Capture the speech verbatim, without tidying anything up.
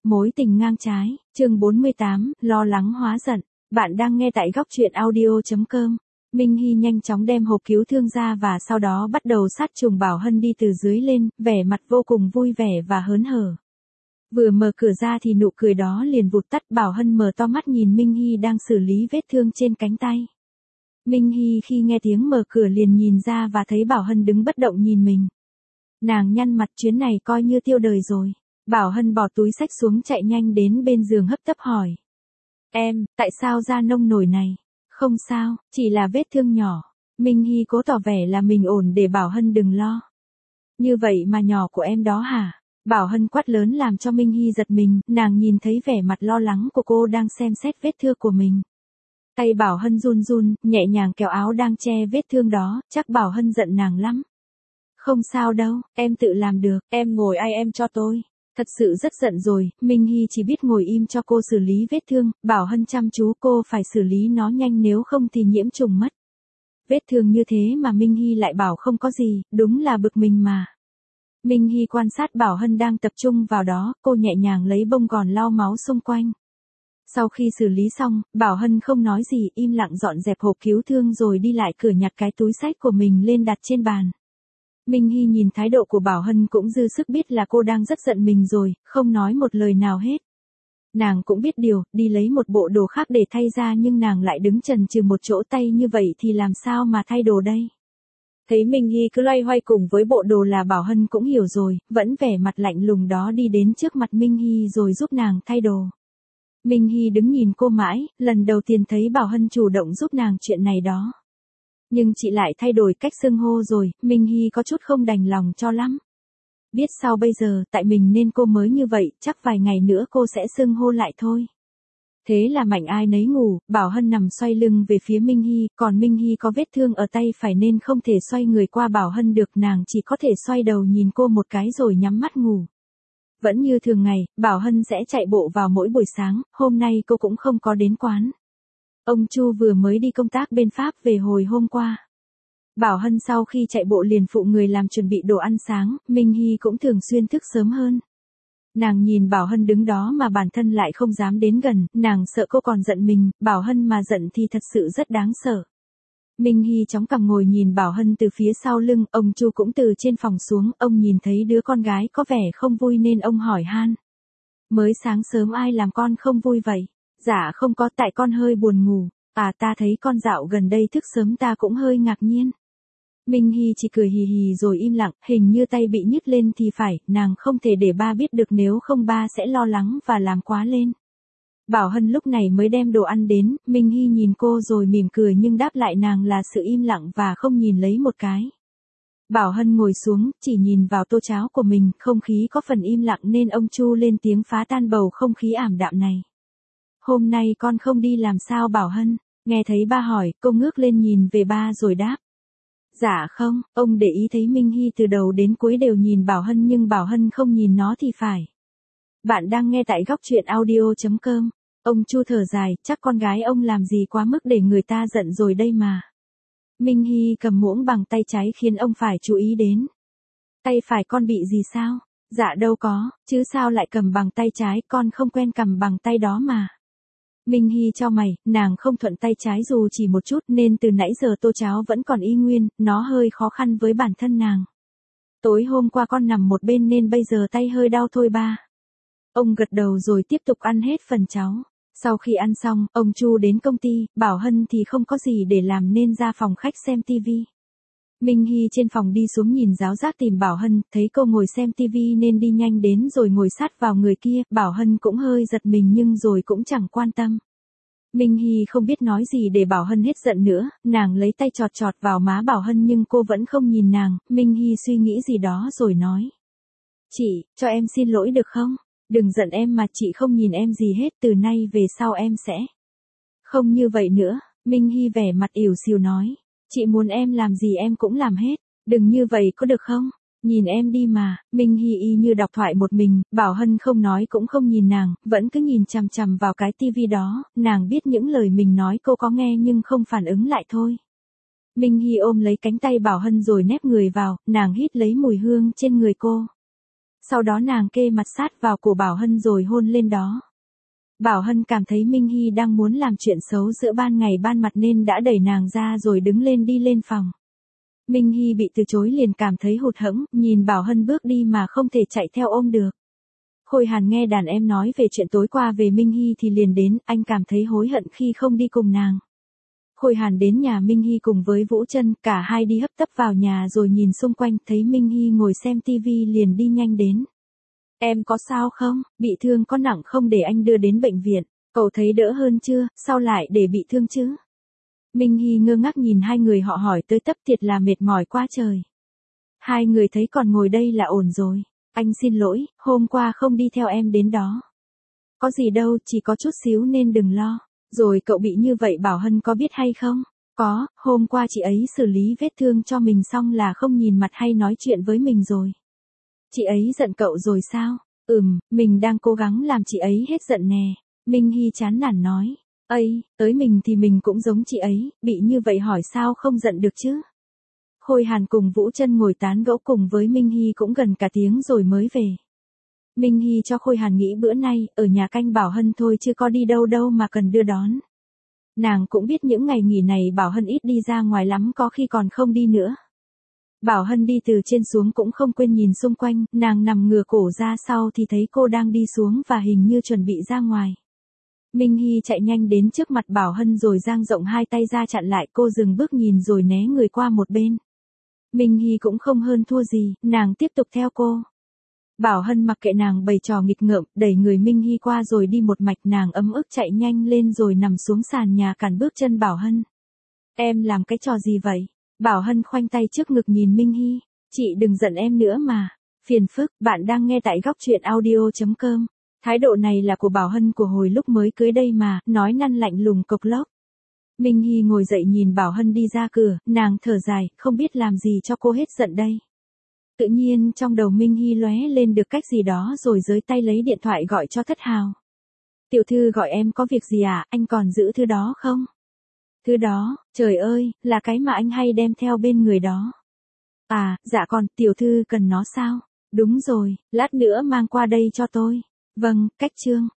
Mối tình ngang trái, chương bốn mươi tám, lo lắng hóa giận. Bạn đang nghe tại góc truyện audio chấm com. Minh Hy nhanh chóng đem hộp cứu thương ra và sau đó bắt đầu sát trùng Bảo Hân đi từ dưới lên, vẻ mặt vô cùng vui vẻ và hớn hở. Vừa mở cửa ra thì nụ cười đó liền vụt tắt. Bảo Hân mở to mắt nhìn Minh Hy đang xử lý vết thương trên cánh tay. Minh Hy khi nghe tiếng mở cửa liền nhìn ra và thấy Bảo Hân đứng bất động nhìn mình. Nàng nhăn mặt, chuyến này coi như tiêu đời rồi. Bảo Hân bỏ túi xách xuống chạy nhanh đến bên giường hấp tấp hỏi. Em, tại sao da nông nổi này? Không sao, chỉ là vết thương nhỏ. Minh Hy cố tỏ vẻ là mình ổn để Bảo Hân đừng lo. Như vậy mà nhỏ của em đó hả? Bảo Hân quát lớn làm cho Minh Hy giật mình, nàng nhìn thấy vẻ mặt lo lắng của cô đang xem xét vết thương của mình. Tay Bảo Hân run run, nhẹ nhàng kéo áo đang che vết thương đó, chắc Bảo Hân giận nàng lắm. Không sao đâu, em tự làm được, em ngồi ai em cho tôi. Thật sự rất giận rồi, Minh Hy chỉ biết ngồi im cho cô xử lý vết thương, Bảo Hân chăm chú cô phải xử lý nó nhanh nếu không thì nhiễm trùng mất. Vết thương như thế mà Minh Hy lại bảo không có gì, đúng là bực mình mà. Minh Hy quan sát Bảo Hân đang tập trung vào đó, cô nhẹ nhàng lấy bông gòn lau máu xung quanh. Sau khi xử lý xong, Bảo Hân không nói gì, im lặng dọn dẹp hộp cứu thương rồi đi lại cửa nhặt cái túi xách của mình lên đặt trên bàn. Minh Hy nhìn thái độ của Bảo Hân cũng dư sức biết là cô đang rất giận mình rồi, không nói một lời nào hết. Nàng cũng biết điều, đi lấy một bộ đồ khác để thay ra nhưng nàng lại đứng chần chừ một chỗ, tay như vậy thì làm sao mà thay đồ đây? Thấy Minh Hy cứ loay hoay cùng với bộ đồ là Bảo Hân cũng hiểu rồi, vẫn vẻ mặt lạnh lùng đó đi đến trước mặt Minh Hy rồi giúp nàng thay đồ. Minh Hy đứng nhìn cô mãi, lần đầu tiên thấy Bảo Hân chủ động giúp nàng chuyện này đó. Nhưng chị lại thay đổi cách xưng hô rồi, Minh Hy có chút không đành lòng cho lắm. Biết sao bây giờ, tại mình nên cô mới như vậy, chắc vài ngày nữa cô sẽ xưng hô lại thôi. Thế là mạnh ai nấy ngủ, Bảo Hân nằm xoay lưng về phía Minh Hy, còn Minh Hy có vết thương ở tay phải nên không thể xoay người qua Bảo Hân được, nàng chỉ có thể xoay đầu nhìn cô một cái rồi nhắm mắt ngủ. Vẫn như thường ngày, Bảo Hân sẽ chạy bộ vào mỗi buổi sáng, hôm nay cô cũng không có đến quán. Ông Chu vừa mới đi công tác bên Pháp về hồi hôm qua. Bảo Hân sau khi chạy bộ liền phụ người làm chuẩn bị đồ ăn sáng, Minh Hy cũng thường xuyên thức sớm hơn. Nàng nhìn Bảo Hân đứng đó mà bản thân lại không dám đến gần, nàng sợ cô còn giận mình, Bảo Hân mà giận thì thật sự rất đáng sợ. Minh Hy chóng cằm ngồi nhìn Bảo Hân từ phía sau lưng, ông Chu cũng từ trên phòng xuống, ông nhìn thấy đứa con gái có vẻ không vui nên ông hỏi han. Mới sáng sớm ai làm con không vui vậy? Dạ không có, tại con hơi buồn ngủ. À, ta thấy con dạo gần đây thức sớm ta cũng hơi ngạc nhiên. Minh Hy chỉ cười hì hì rồi im lặng, hình như tay bị nhức lên thì phải, nàng không thể để ba biết được nếu không ba sẽ lo lắng và làm quá lên. Bảo Hân lúc này mới đem đồ ăn đến, Minh Hy nhìn cô rồi mỉm cười nhưng đáp lại nàng là sự im lặng và không nhìn lấy một cái. Bảo Hân ngồi xuống, chỉ nhìn vào tô cháo của mình, không khí có phần im lặng nên ông Chu lên tiếng phá tan bầu không khí ảm đạm này. Hôm nay con không đi làm sao Bảo Hân? Nghe thấy ba hỏi, cô ngước lên nhìn về ba rồi đáp. Dạ không, ông để ý thấy Minh Hy từ đầu đến cuối đều nhìn Bảo Hân nhưng Bảo Hân không nhìn nó thì phải. Bạn đang nghe tại góc truyện audio chấm com. Ông Chu thở dài, chắc con gái ông làm gì quá mức để người ta giận rồi đây mà. Minh Hy cầm muỗng bằng tay trái khiến ông phải chú ý đến. Tay phải con bị gì sao? Dạ đâu có, chứ sao lại cầm bằng tay trái, con không quen cầm bằng tay đó mà. Minh Hy chau mày, nàng không thuận tay trái dù chỉ một chút nên từ nãy giờ tô cháo vẫn còn y nguyên, nó hơi khó khăn với bản thân nàng. Tối hôm qua con nằm một bên nên bây giờ tay hơi đau thôi ba. Ông gật đầu rồi tiếp tục ăn hết phần cháo. Sau khi ăn xong, ông Chu đến công ty, Bảo Hân thì không có gì để làm nên ra phòng khách xem tivi. Minh Hy trên phòng đi xuống nhìn giáo giác tìm Bảo Hân, thấy cô ngồi xem tivi nên đi nhanh đến rồi ngồi sát vào người kia, Bảo Hân cũng hơi giật mình nhưng rồi cũng chẳng quan tâm. Minh Hy không biết nói gì để Bảo Hân hết giận nữa, nàng lấy tay chọt chọt vào má Bảo Hân nhưng cô vẫn không nhìn nàng, Minh Hy suy nghĩ gì đó rồi nói. Chị, cho em xin lỗi được không? Đừng giận em mà, chị không nhìn em gì hết, từ nay về sau em sẽ không như vậy nữa. Minh Hy vẻ mặt ỉu xìu nói. Chị muốn em làm gì em cũng làm hết, đừng như vậy có được không? Nhìn em đi mà. Minh Hy y như đọc thoại một mình, Bảo Hân không nói cũng không nhìn nàng, vẫn cứ nhìn chằm chằm vào cái tivi đó, nàng biết những lời mình nói cô có nghe nhưng không phản ứng lại thôi. Minh Hy ôm lấy cánh tay Bảo Hân rồi nép người vào, nàng hít lấy mùi hương trên người cô. Sau đó nàng kê mặt sát vào cổ Bảo Hân rồi hôn lên đó. Bảo Hân cảm thấy Minh Hy đang muốn làm chuyện xấu giữa ban ngày ban mặt nên đã đẩy nàng ra rồi đứng lên đi lên phòng. Minh Hy bị từ chối liền cảm thấy hụt hẫng, nhìn Bảo Hân bước đi mà không thể chạy theo ôm được. Khôi Hàn nghe đàn em nói về chuyện tối qua về Minh Hy thì liền đến, anh cảm thấy hối hận khi không đi cùng nàng. Khôi Hàn đến nhà Minh Hy cùng với Vũ Trân, cả hai đi hấp tấp vào nhà rồi nhìn xung quanh, thấy Minh Hy ngồi xem tivi liền đi nhanh đến. Em có sao không, bị thương có nặng không để anh đưa đến bệnh viện, cậu thấy đỡ hơn chưa, sao lại để bị thương chứ? Minh Hy ngơ ngác nhìn hai người họ hỏi tới tấp, thiệt là mệt mỏi quá trời. Hai người thấy còn ngồi đây là ổn rồi. Anh xin lỗi, hôm qua không đi theo em đến đó. Có gì đâu, chỉ có chút xíu nên đừng lo. Rồi cậu bị như vậy Bảo Hân có biết hay không? Có, hôm qua chị ấy xử lý vết thương cho mình xong là không nhìn mặt hay nói chuyện với mình rồi. Chị ấy giận cậu rồi sao? Ừm, mình đang cố gắng làm chị ấy hết giận nè. Minh Hy chán nản nói. Ây, tới mình thì mình cũng giống chị ấy, bị như vậy hỏi sao không giận được chứ? Khôi Hàn cùng Vũ Trân ngồi tán gẫu cùng với Minh Hy cũng gần cả tiếng rồi mới về. Minh Hy cho Khôi Hàn nghĩ bữa nay, ở nhà canh Bảo Hân thôi chứ có đi đâu đâu mà cần đưa đón. Nàng cũng biết những ngày nghỉ này Bảo Hân ít đi ra ngoài lắm, có khi còn không đi nữa. Bảo Hân đi từ trên xuống cũng không quên nhìn xung quanh, nàng nằm ngửa cổ ra sau thì thấy cô đang đi xuống và hình như chuẩn bị ra ngoài. Minh Hy chạy nhanh đến trước mặt Bảo Hân rồi dang rộng hai tay ra chặn lại, cô dừng bước nhìn rồi né người qua một bên. Minh Hy cũng không hơn thua gì, nàng tiếp tục theo cô. Bảo Hân mặc kệ nàng bày trò nghịch ngợm, đẩy người Minh Hy qua rồi đi một mạch, nàng ấm ức chạy nhanh lên rồi nằm xuống sàn nhà cản bước chân Bảo Hân. Em làm cái trò gì vậy? Bảo Hân khoanh tay trước ngực nhìn Minh Hy. Chị đừng giận em nữa mà. Phiền phức, bạn đang nghe tại góc truyện audio chấm com. Thái độ này là của Bảo Hân của hồi lúc mới cưới đây mà, nói năn lạnh lùng cộc lốc. Minh Hy ngồi dậy nhìn Bảo Hân đi ra cửa, nàng thở dài, không biết làm gì cho cô hết giận đây. Tự nhiên trong đầu Minh Hy lóe lên được cách gì đó rồi giơ tay lấy điện thoại gọi cho Thất Hào. Tiểu thư gọi em có việc gì à, anh còn giữ thứ đó không? Thứ đó, trời ơi, là cái mà anh hay đem theo bên người đó. À, dạ còn, tiểu thư cần nó sao? Đúng rồi, lát nữa mang qua đây cho tôi. Vâng, cách trương.